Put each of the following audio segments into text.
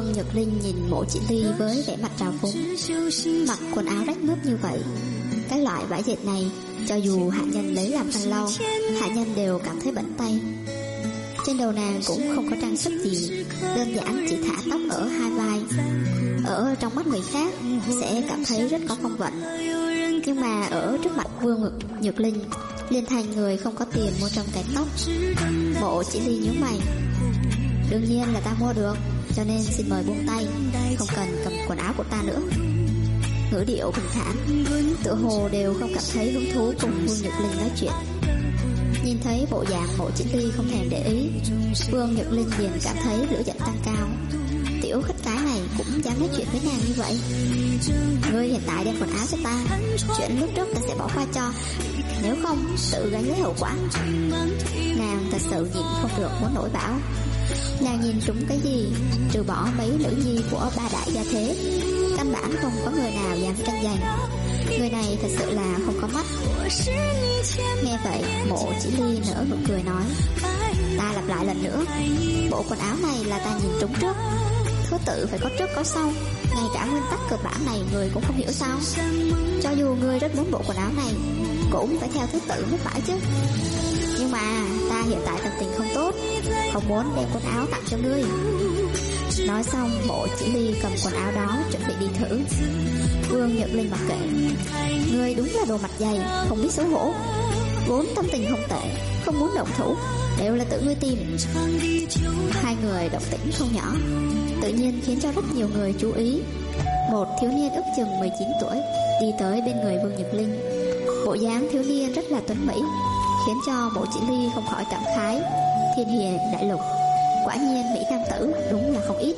Vương Nhật Linh nhìn Mộ Chỉ Ly với vẻ mặt trào phúng. Mặc quần áo rách mướp như vậy, cái loại vải dệt này cho dù hạ nhân lấy làm khăn lau, hạ nhân đều cảm thấy bẩn tay. Trên đầu nàng cũng không có trang sức gì, đơn giản chỉ thả tóc ở hai vai. Ở trong mắt người khác sẽ cảm thấy rất có phong vận, nhưng mà ở trước mặt Vương Nhật Linh, liền thành người không có tiền mua trong cái tóc. Mộ Chỉ Ly nhíu mày. Đương nhiên là ta mua được, cho nên xin mời buông tay, không cần cầm quần áo của ta nữa. Ngữ điệu bình thản, tựa hồ đều không cảm thấy hứng thú cùng Vương Nhật Linh nói chuyện. Nhìn thấy bộ dạng Mộ Chỉ Ly không thèm để ý, Vương Nhật Linh liền cảm thấy lửa giận tăng cao. Tiểu khách cái này cũng dám nói chuyện với nàng như vậy. Ngươi hiện tại đem quần áo cho ta, chuyện lúc trước ta sẽ bỏ qua cho, nếu không tự gánh lấy hậu quả. Nàng thật sự nhịn không được muốn nổi bão. Nàng nhìn trúng cái gì, trừ bỏ mấy nữ nhi của ba đại gia thế, căn bản không có người nào dám tranh giành. Người này thật sự là không có mắt. Nghe vậy, Mộ Chỉ Ly nở nụ cười nói, ta lặp lại lần nữa, bộ quần áo này là ta nhìn trúng trước, thứ tự phải có trước có sau. Ngay cả nguyên tắc cơ bản này người cũng không hiểu sao? Cho dù ngươi rất muốn bộ quần áo này, cũng phải theo thứ tự mới phải chứ. Nhưng mà ta hiện tại tâm tình không tốt, không muốn đem quần áo tặng cho ngươi. Nói xong, Mộ Chỉ Ly cầm quần áo đó chuẩn bị đi thử. Vương Nhật Linh mặc kệ. Ngươi đúng là đồ mặt dày, không biết xấu hổ. Vốn tâm tình không tệ, không muốn động thủ, đều là tự ngươi tìm. Hai người động tĩnh không nhỏ, tự nhiên khiến cho rất nhiều người chú ý. Một thiếu niên ước chừng 19 tuổi đi tới bên người Vương Nhật Linh. Bộ dáng thiếu niên rất là tuấn mỹ, khiến cho Mộ Chỉ Ly không khỏi cảm khái, thiên hiền đại lục, quả nhiên mỹ nam tử đúng là không ít.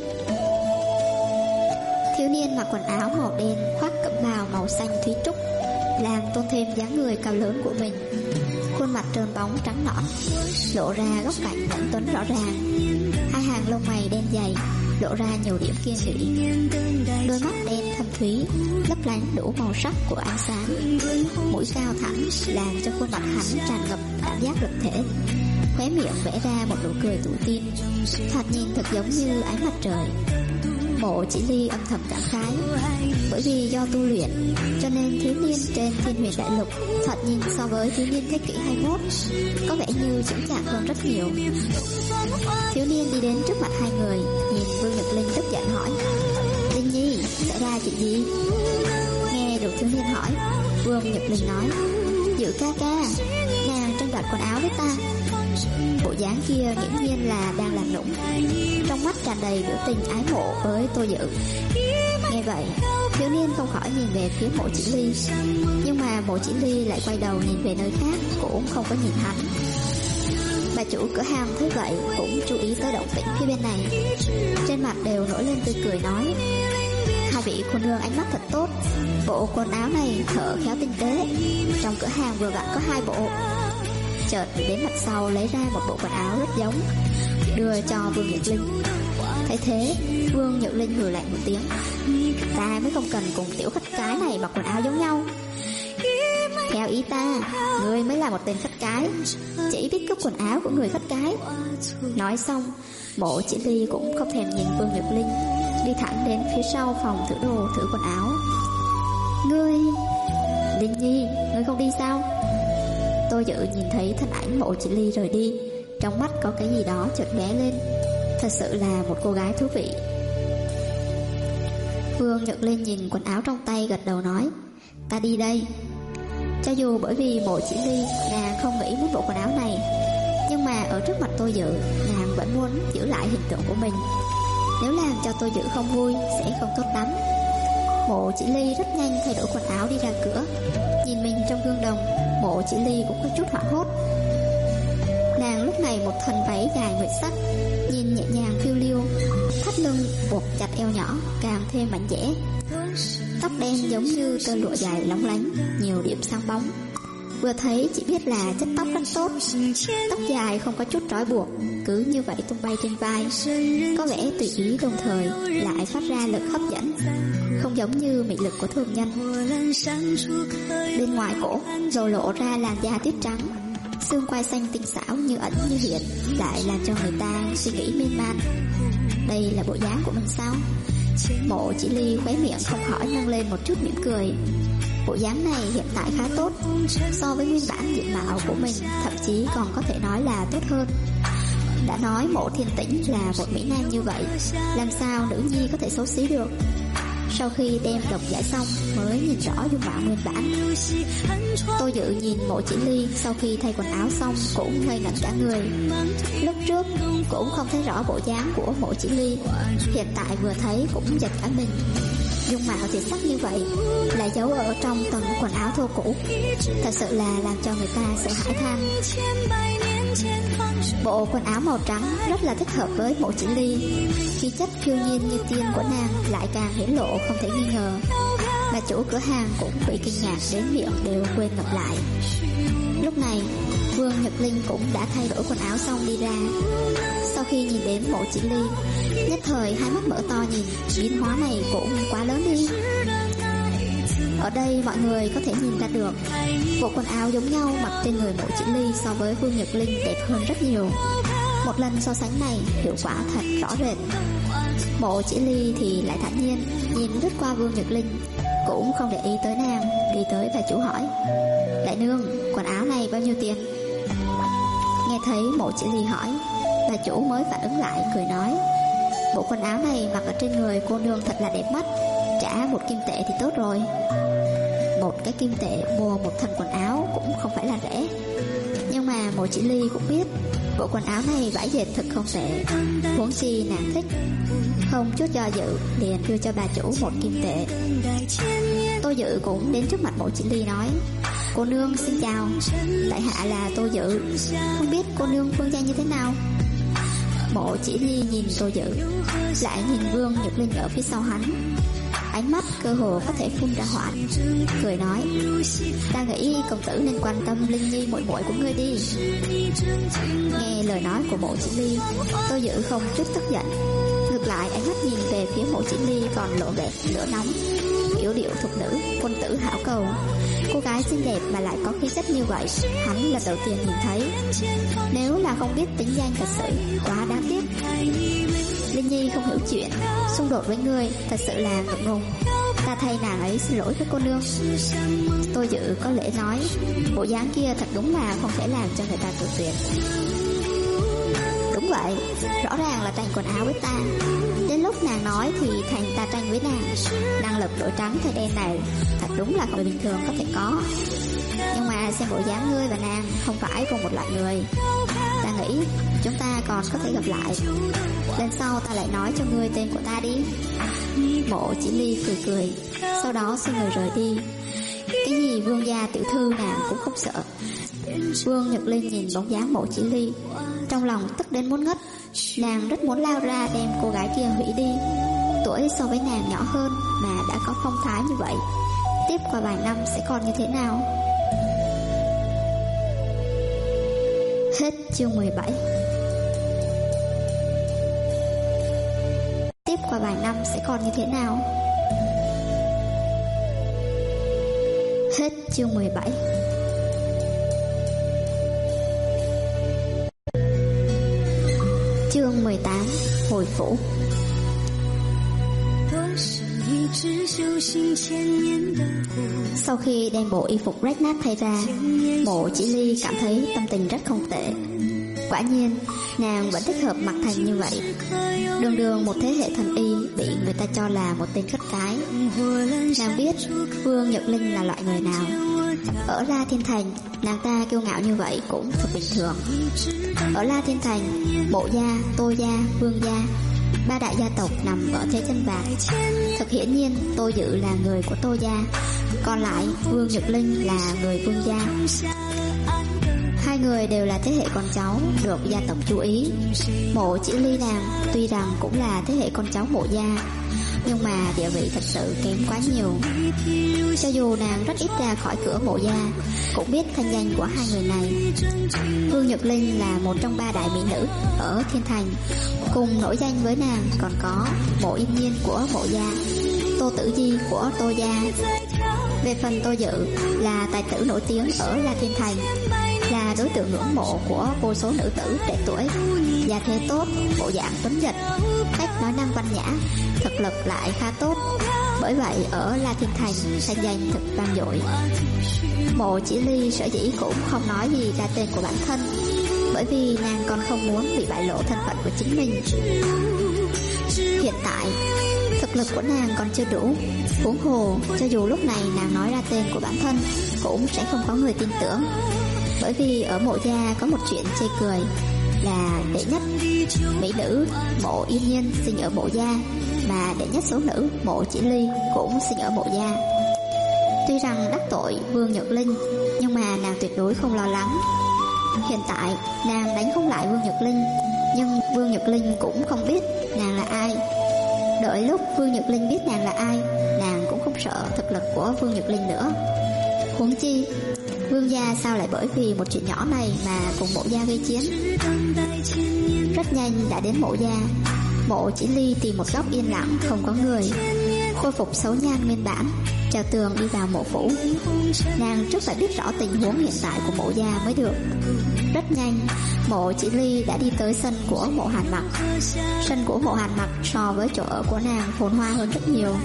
Thiếu niên mặc quần áo màu đen, khoác cẩm bào màu xanh thúy trúc, làm tôn thêm dáng người cao lớn của mình. Khuôn mặt trơn bóng trắng nõn, lộ ra góc cạnh lãnh tuấn rõ ràng. Hai hàng lông mày đen dày, lộ ra nhiều điểm kiên nghị. Đôi mắt đen thâm thúy, lấp lánh đủ màu sắc của ánh sáng. Mũi cao thẳng làm cho khuôn mặt hắn tràn ngập cảm giác lực thể. Khóe miệng vẽ ra một nụ cười tự tin, thoạt nhìn thật giống như ánh mặt trời. Mộ Chỉ Ly âm thầm cảm khái, bởi vì do tu luyện cho nên thiếu niên trên Thiên Huyền Đại Lục thoạt nhìn so với thiếu niên thế kỷ 21 có vẻ như chững chạc hơn rất nhiều. Thiếu niên đi đến trước mặt hai người, nhìn Vương Nhật Linh tức giận hỏi, Linh Nhi, xảy ra chuyện gì? Nghe được thiếu niên hỏi, Vương Nhật Linh nói, Dự ca ca, nàng tranh đoạt quần áo với ta. Bộ dáng kia nghiễm nhiên là đang làm nũng, trong mắt tràn đầy biểu tình ái mộ với Tô Dự. Nghe vậy, thiếu niên không khỏi nhìn về phía Mộ Chỉ Ly, nhưng mà Mộ Chỉ Ly lại quay đầu nhìn về nơi khác, cũng không có nhìn hắn. Bà chủ cửa hàng thấy vậy cũng chú ý tới động tĩnh phía bên này, trên mặt đều nổi lên tươi cười nói, hai vị cô nương ánh mắt thật tốt, bộ quần áo này thợ khéo tinh tế, trong cửa hàng vừa vặn có hai bộ. Chợt đến mặt sau lấy ra một bộ quần áo rất giống, đưa cho Vương Nhật Linh. Thấy thế, Vương Nhật Linh hừ lạnh một tiếng, ta mới không cần cùng tiểu khách cái này mặc quần áo giống nhau. Theo ý ta, ngươi mới là một tên khách cái, chỉ biết cướp quần áo của người khách cái. Nói xong, Mộ Chỉ Ly cũng không thèm nhìn Vương Nhật Linh, đi thẳng đến phía sau phòng thử đồ thử quần áo. Ngươi, Linh Nhi, ngươi không đi sao? Tô Dự nhìn thấy thân ảnh Mộ Chỉ Ly rời đi, trong mắt có cái gì đó chợt lóe lên, thật sự là một cô gái thú vị. Vương Nhật Linh nhìn quần áo trong tay gật đầu nói, ta đi đây. Cho dù bởi vì Mộ Chỉ Ly nàng không nghĩ muốn bộ quần áo này, nhưng mà ở trước mặt Tô Dự nàng vẫn muốn giữ lại hình tượng của mình. Nếu làm cho Tô Dự không vui sẽ không tốt lắm. Mộ Chỉ Ly rất nhanh thay đổi quần áo đi ra cửa. Nhìn mình trong gương đồng, Mộ Chỉ Ly cũng có chút hoảng hốt. Nàng lúc này một thân váy dài nguyệt sắc, nhìn nhẹ nhàng phiêu liêu, thắt lưng buộc chặt eo nhỏ càng thêm mảnh dẻ. Tóc đen giống như tơ lụa dài lóng lánh, nhiều điểm sáng bóng. Vừa thấy chỉ biết là chất tóc rất tốt. Tóc dài không có chút trói buộc, cứ như vậy tung bay trên vai, có vẻ tùy ý đồng thời lại phát ra lực hấp dẫn, không giống như mị lực của thường nhân. Bên ngoài cổ rồi lộ ra làn da tuyết trắng, xương quai xanh tinh xảo như ẩn như hiện lại làm cho người ta suy nghĩ miên man. Đây là bộ dáng của mình sao? Mộ Chỉ Ly khóe miệng không khỏi nâng lên một chút mỉm cười. Bộ dáng này hiện tại khá tốt, so với nguyên bản diện mạo của mình thậm chí còn có thể nói là tốt hơn. Đã nói Mộ Thiên Tĩnh là một mỹ nam như vậy, làm sao nữ nhi có thể xấu xí được? Sau khi đem độc giải xong mới nhìn rõ dung mạo nguyên bản. Tô Dự nhìn Mộ Chỉ Ly sau khi thay quần áo xong cũng ngây ngẩn cả người. Lúc trước cũng không thấy rõ bộ dáng của Mộ Chỉ Ly, hiện tại vừa thấy cũng giật cả mình. Dung mạo tuyệt sắc như vậy là giấu ở trong tầng quần áo thô cũ, thật sự là làm cho người ta sợ hãi than. Bộ quần áo màu trắng rất là thích hợp với Mộ Chỉ Ly, khí chất phiêu nhiên như tiên của nàng lại càng hiển lộ không thể nghi ngờ. Bà chủ cửa hàng cũng bị kinh ngạc đến miệng đều quên ngậm lại. Lúc này Vương Nhật Linh cũng đã thay đổi quần áo xong đi ra. Sau khi nhìn đến Mộ Chỉ Ly, nhất thời hai mắt mở to nhìn, biến hóa này cũng quá lớn đi. Ở đây mọi người có thể nhìn ra được, bộ quần áo giống nhau mặc trên người Mộ Chỉ Ly so với Vương Nhật Linh đẹp hơn rất nhiều. Một lần so sánh này hiệu quả thật rõ rệt. Mộ Chỉ Ly thì lại thản nhiên nhìn lướt qua Vương Nhật Linh, cũng không để ý tới nàng, đi tới bà chủ hỏi: đại nương, quần áo này bao nhiêu tiền? Nghe thấy Mộ Chỉ Ly hỏi, bà chủ mới phản ứng lại, cười nói: bộ quần áo này mặc ở trên người cô nương thật là đẹp mắt, trả 1 kim tệ thì tốt rồi. 1 cái kim tệ mua một thân quần áo cũng không phải là rẻ. Nhưng mà Mộ Chỉ Ly cũng biết bộ quần áo này vải dệt thật không tệ, huống chi nàng thích, không chút do dự liền đưa cho bà chủ 1 kim tệ. Tô Dự cũng đến trước mặt Mộ Chỉ Ly nói: cô nương xin chào, tại hạ là Tô Dự, không biết cô nương phương danh như thế nào? Mộ Chỉ Ly nhìn Tô Dự, lại nhìn Vương Nhật Linh ở phía sau hắn, ánh mắt cơ hồ có thể phun ra hỏa, cười nói: ta nghĩ công tử nên quan tâm Linh Nhi muội muội của ngươi đi. Nghe lời nói của Mộ Chỉ Ly, Tô Dự không chút tức giận, ngược lại ánh mắt nhìn về phía Mộ Chỉ Ly còn lộ vẻ lửa nóng. Yểu điệu thục nữ, quân tử hảo cầu, cô gái xinh đẹp mà lại có khí chất như vậy, hắn lần đầu tiên nhìn thấy. Nếu là không biết tính danh thật sự quá đáng tiếc. Linh Nhi không hiểu chuyện, xung đột với ngươi thật sự là ngượng ngùng, ta thay nàng ấy xin lỗi với cô nương. Tô Dự có lễ nói, bộ dáng kia thật đúng là không thể làm cho người ta tự tuyệt. Đúng vậy, rõ ràng là tranh quần áo với ta, đến lúc nàng nói thì thành ta tranh với nàng. Năng lực đổi trắng thay đen này thật đúng là không bình thường có thể có. Nhưng mà xem bộ dáng ngươi và nàng không phải cùng một loại người, ta nghĩ chúng ta còn có thể gặp lại. Lần sau ta lại nói cho ngươi tên của ta đi. Mộ Chỉ Ly cười cười, sau đó xoay người rời đi. Cái gì Vương gia tiểu thư nàng cũng không sợ. Vương Nhật Linh nhìn bóng dáng Mộ Chỉ Ly, trong lòng tức đến muốn ngất. Nàng rất muốn lao ra đem cô gái kia hủy đi. Tuổi so với nàng nhỏ hơn mà đã có phong thái như vậy, tiếp qua vài năm sẽ còn như thế nào? Hết chương 17. Tiếp qua vài năm sẽ còn như thế nào? Hết chương 17. Chương 18. Hồi phủ. Sau khi đem bộ y phục rách nát thay ra, Mộ Chỉ Ly cảm thấy tâm tình rất không tệ. Quả nhiên, nàng vẫn thích hợp mặc thành như vậy. Đường đường một thế hệ thần y bị người ta cho là một tên khất cái. Nàng biết Vương Nhật Linh là loại người nào. Ở La Thiên Thành, nàng ta kiêu ngạo như vậy cũng thật bình thường. Ở La Thiên Thành, Mộ gia, Tô gia, Vương gia, 3 đại gia tộc nằm ở thế chân vạc. Thật hiển nhiên Tô Dự là người của Tô gia, còn lại Vương Nhật Linh là người Vương gia. Hai người đều là thế hệ con cháu được gia tộc chú ý. Mộ Chỉ Ly nàng tuy rằng cũng là thế hệ con cháu Mộ gia, nhưng mà địa vị thật sự kém quá nhiều. Cho dù nàng rất ít ra khỏi cửa Mộ gia, cũng biết thanh danh của hai người này. Vương Nhật Linh là một trong 3 đại mỹ nữ ở Thiên Thành. Cùng nổi danh với nàng còn có Mộ Yên Nhiên của Mộ gia, Tô Tử Di của Tô gia. Về phần Tô Dự là tài tử nổi tiếng ở La Thiên Thành, là đối đối tượng ngưỡng mộ của vô số nữ tử trẻ tuổi, gia thế tốt, bộ dạng tuấn giật, cách nói năng văn nhã, thực lực lại khá tốt. Bởi vậy ở La Thiên Thành thanh danh thực vang dội. Mộ Chỉ Ly sở dĩ cũng không nói gì ra tên của bản thân, bởi vì nàng còn không muốn bị bại lộ thân phận của chính mình. Hiện tại thực lực của nàng còn chưa đủ, huống hồ cho dù lúc này nàng nói ra tên của bản thân cũng sẽ không có người tin tưởng. Bởi vì ở Mộ gia có một chuyện chê cười là đệ nhất mỹ nữ Mộ Yên Nhiên sinh ở Mộ gia, mà đệ nhất số nữ Mộ Chỉ Ly cũng sinh ở Mộ gia. Tuy rằng đắc tội Vương Nhược Linh, nhưng mà nàng tuyệt đối không lo lắng. Hiện tại nàng đánh không lại Vương Nhược Linh, nhưng Vương Nhược Linh cũng không biết nàng là ai. Đợi lúc Vương Nhược Linh biết nàng là ai, nàng cũng không sợ thực lực của Vương Nhược Linh nữa. Huống chi Vương gia sao lại bởi vì một chuyện nhỏ này mà cùng Mộ gia gây chiến. Rất nhanh đã đến Mộ gia. Mộ Chỉ Ly tìm một góc yên lặng không có người, khôi phục xấu nhan nguyên bản, trèo tường đi vào mộ phủ. Nàng trước phải biết rõ tình huống hiện tại của Mộ gia mới được. Rất nhanh Mộ Chỉ Ly đã đi tới sân của Mộ Hàn Mặc. Sân của Mộ Hàn Mặc so với chỗ ở của nàng phồn hoa hơn rất nhiều.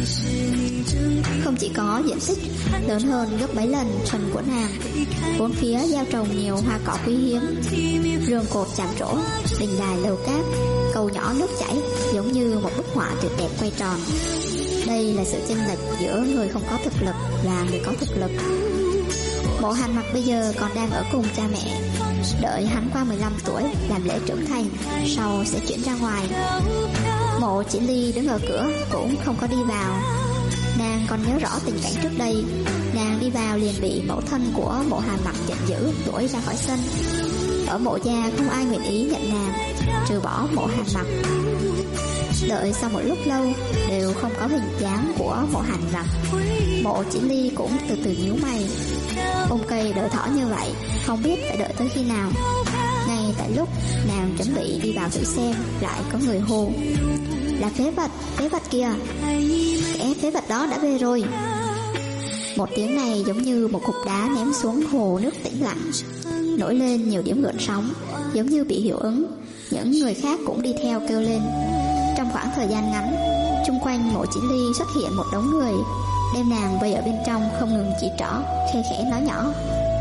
Không chỉ có diện tích lớn hơn gấp mấy lần sân của nàng, bốn phía gieo trồng nhiều hoa cỏ quý hiếm, rường cột chạm trổ, đình đài lầu cát, cầu nhỏ nước chảy, giống như một bức họa tuyệt đẹp quay tròn. Đây là sự chênh lệch giữa người không có thực lực và người có thực lực. Mộ Hàn Mặc bây giờ còn đang ở cùng cha mẹ, đợi hắn qua 15 tuổi làm lễ trưởng thành, sau sẽ chuyển ra ngoài. Mộ Chỉ Ly đứng ở cửa cũng không có đi vào. Nàng còn nhớ rõ tình cảnh trước đây, nàng đi vào liền bị mẫu thân của Mộ Hàn Mặc giận dữ đuổi ra khỏi sân. Ở Mộ gia không ai nguyện ý nhận nàng, trừ bỏ Mộ Hàn Mặc. Đợi sau một lúc lâu đều không có hình dáng của Mộ Hàn Mặc, Mộ Chỉ Ly cũng từ từ nhíu mày. Ôm cây đợi thỏ như vậy, không biết phải đợi tới khi nào. Ngay tại lúc nàng chuẩn bị đi vào thử xem, lại có người hô: là phế vật kìa, kẻ phế vật đó đã về rồi. Một tiếng này giống như một cục đá ném xuống hồ nước tĩnh lặng, nổi lên nhiều điểm gợn sóng, giống như bị hiệu ứng. Những người khác cũng đi theo kêu lên. Trong khoảng thời gian ngắn, chung quanh Mộ Chỉ Ly xuất hiện một đống người, đem nàng vây ở bên trong, không ngừng chỉ trỏ, khe khẽ nói nhỏ.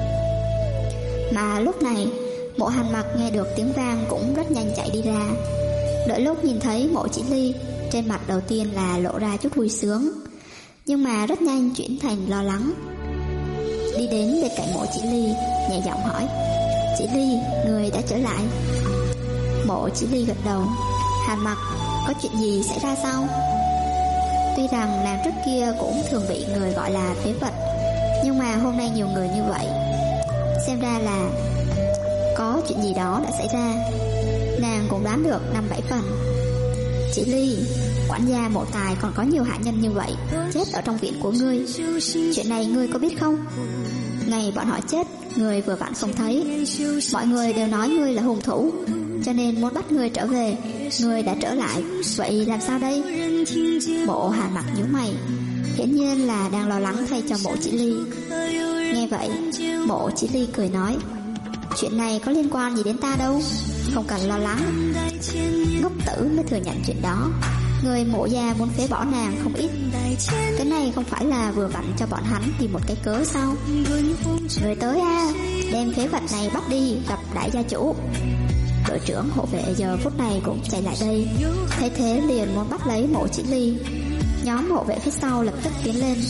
Mà lúc này Mộ Hàn Mặc nghe được tiếng vang cũng rất nhanh chạy đi ra. Đợi lúc nhìn thấy Mộ Chỉ Ly, trên mặt đầu tiên là lộ ra chút vui sướng, nhưng mà rất nhanh chuyển thành lo lắng. Đi đến bên cạnh Mộ Chỉ Ly, nhẹ giọng hỏi: Chỉ Ly, người đã trở lại? Mộ Chỉ Ly gật đầu. Hàn Mặc, có chuyện gì xảy ra sao? Tuy rằng nàng trước kia cũng thường bị người gọi là phế vật, nhưng mà hôm nay nhiều người như vậy, xem ra là có chuyện gì đó đã xảy ra. Nàng cũng đoán được 5-7 phần. Chỉ Ly, quản gia Mộ Tài còn có nhiều hạ nhân như vậy chết ở trong viện của ngươi. Chuyện này ngươi có biết không? Ngày bọn họ chết, ngươi vừa vặn không thấy. Mọi người đều nói ngươi là hung thủ, cho nên muốn bắt ngươi trở về. Ngươi đã trở lại, vậy làm sao đây? Mộ Hàn Mặc nhíu mày, hiển nhiên là đang lo lắng thay cho Mộ Chỉ Ly. Nghe vậy, Mộ Chỉ Ly cười nói: chuyện này có liên quan gì đến ta đâu, không cần lo lắng. Ngốc tử mới thừa nhận chuyện đó. Người Mộ gia muốn phế bỏ nàng không ít, cái này không phải là vừa vặn cho bọn hắn tìm một cái cớ sao? Người tới a, đem phế vật này bắt đi gặp đại gia chủ. Đội trưởng hộ vệ giờ phút này cũng chạy lại đây, thấy thế liền muốn bắt lấy Mộ Chỉ Ly. Nhóm hộ vệ phía sau lập tức tiến lên.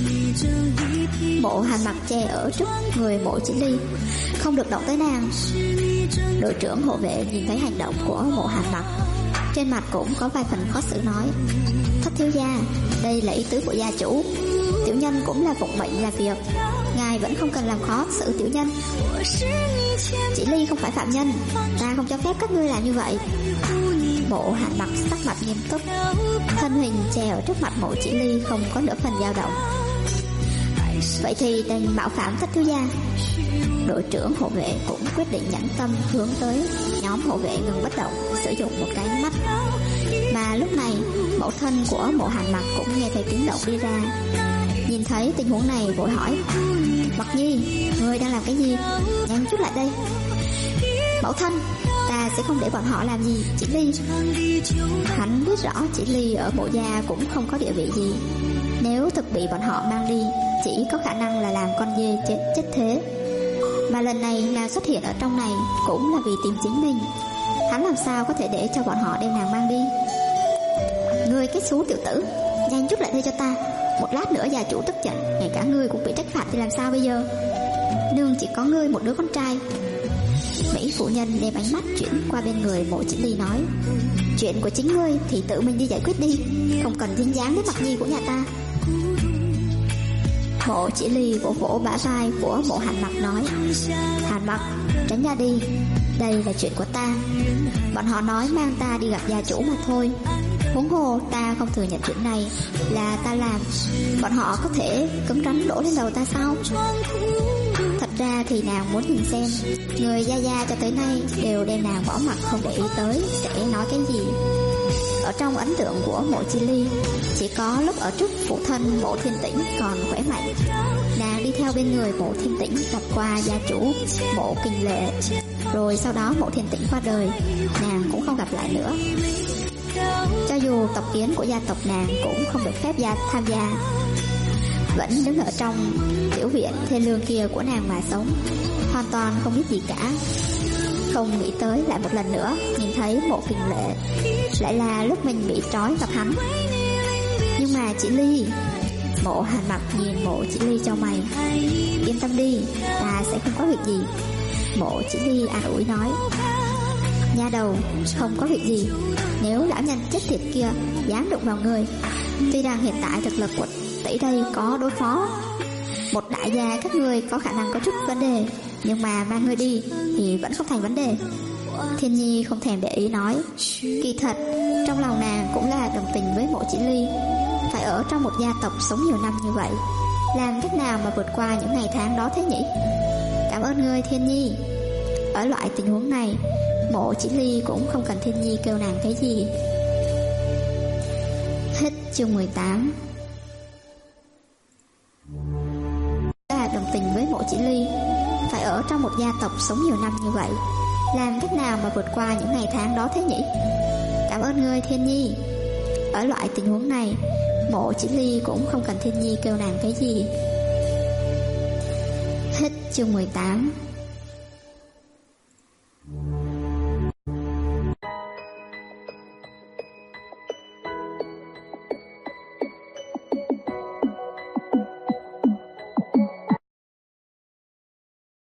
Mộ Hàn Mặc che ở trước người Mộ Chỉ Ly, không được động tới nàng. Đội trưởng hộ vệ nhìn thấy hành động của Mộ Hàn Mặc, trên mặt cũng có vài phần khó xử, nói: Thất thiếu gia, đây là ý tứ của gia chủ, tiểu nhân cũng là phụng mệnh làm việc, ngài vẫn không cần làm khó xử tiểu nhân. Chỉ Ly không phải phạm nhân, ta không cho phép các ngươi làm như vậy. Mộ Hàn Mặc sắc mặt nghiêm túc, thân hình che ở trước mặt Mộ Chỉ Ly không có nửa phần dao động. Vậy thì đành mạo phạm thất thiếu gia. Đội trưởng hộ vệ cũng quyết định nhẫn tâm hướng tới nhóm hộ vệ ngừng bất động, sử dụng một cái mắt. Mà lúc này mẫu thân của Mộ Hàn Mặc cũng nghe thấy tiếng động đi ra, nhìn thấy tình huống này vội hỏi: Mặc Nhi, ngươi đang làm cái gì? Nhanh chút lại đây. Mẫu thân, ta sẽ không để bọn họ làm gì Chỉ Ly. Hắn biết rõ Chỉ Ly ở mộ gia cũng không có địa vị gì. Nếu thực bị bọn họ mang đi, chỉ có khả năng là làm con dê chết thế. Mà lần này nàng xuất hiện ở trong này cũng là vì tìm chính mình. Hắn làm sao có thể để cho bọn họ đem nàng mang đi? Ngươi cái xú tiểu tử, nhanh chút lại đây cho ta. Một lát nữa gia chủ tức giận, ngay cả ngươi cũng bị trách phạt thì làm sao bây giờ? Nương chỉ có ngươi một đứa con trai. Mỹ phụ nhân đem ánh mắt chuyển qua bên người Mộ Chỉ Ly nói: chuyện của chính ngươi thì tự mình đi giải quyết đi, không cần dính dáng đến Mặc Nhi của nhà ta. Mộ Chỉ Ly vỗ vỗ bả vai của Mộ Hàn Mặc nói: Hàn Mặc, tránh ra đi, đây là chuyện của ta. Bọn họ nói mang ta đi gặp gia chủ mà thôi. Huống hồ ta không thừa nhận chuyện này là ta làm, bọn họ có thể cấm rắn đổ lên đầu ta sao? Thật ra thì nàng muốn nhìn xem người gia gia cho tới nay đều đem nàng bỏ mặt không để ý tới sẽ nói cái gì. Ở trong ấn tượng của Mộ Chi Ly, chỉ có lúc ở trước phụ thân Mộ Thiên Tĩnh còn khỏe mạnh, nàng đi theo bên người Mộ Thiên Tĩnh gặp qua gia chủ Mộ Kinh Lệ. Rồi sau đó Mộ Thiên Tĩnh qua đời, nàng cũng không gặp lại nữa. Cho dù tộc yến của gia tộc nàng cũng không được phép tham gia, vẫn đứng ở trong tiểu viện thê lương kia của nàng mà sống, hoàn toàn không biết gì cả. Không nghĩ tới lại một lần nữa nhìn thấy Mộ Kinh Lệ, lại là lúc mình bị trói gặp hắn. Nhưng mà Chỉ Ly, Mộ Hàn Mặc nhìn Mộ Chỉ Ly cho mày: yên tâm đi, ta sẽ không có việc gì. Mộ Chỉ Ly an ủi nói: nha đầu, không có việc gì. Nếu lão nhân chết tiệt kia dám đụng vào người, tuy rằng hiện tại thực lực của tỷ đây có đối phó một đại gia các ngươi có khả năng có chút vấn đề, nhưng mà mang ngươi đi thì vẫn không thành vấn đề. Thiên Nhi không thèm để ý nói: kỳ thật trong lòng nàng cũng là đồng tình với Mộ Chỉ Ly. Phải ở trong một gia tộc sống nhiều năm như vậy, làm cách nào mà vượt qua những ngày tháng đó thế nhỉ? Cảm ơn ngươi Thiên Nhi. Ở loại tình huống này, Mộ Chỉ Ly cũng không cần Thiên Nhi kêu nàng cái gì. Hết chương 18. Là đồng tình với Mộ Chỉ Ly. Phải ở trong một gia tộc sống nhiều năm như vậy, làm cách nào mà vượt qua những ngày tháng đó thế nhỉ? Cảm ơn ngươi Thiên Nhi. Ở loại tình huống này, Mộ Chỉ Ly cũng không cần Thiên Nhi kêu nàng cái gì. Hết chương 18.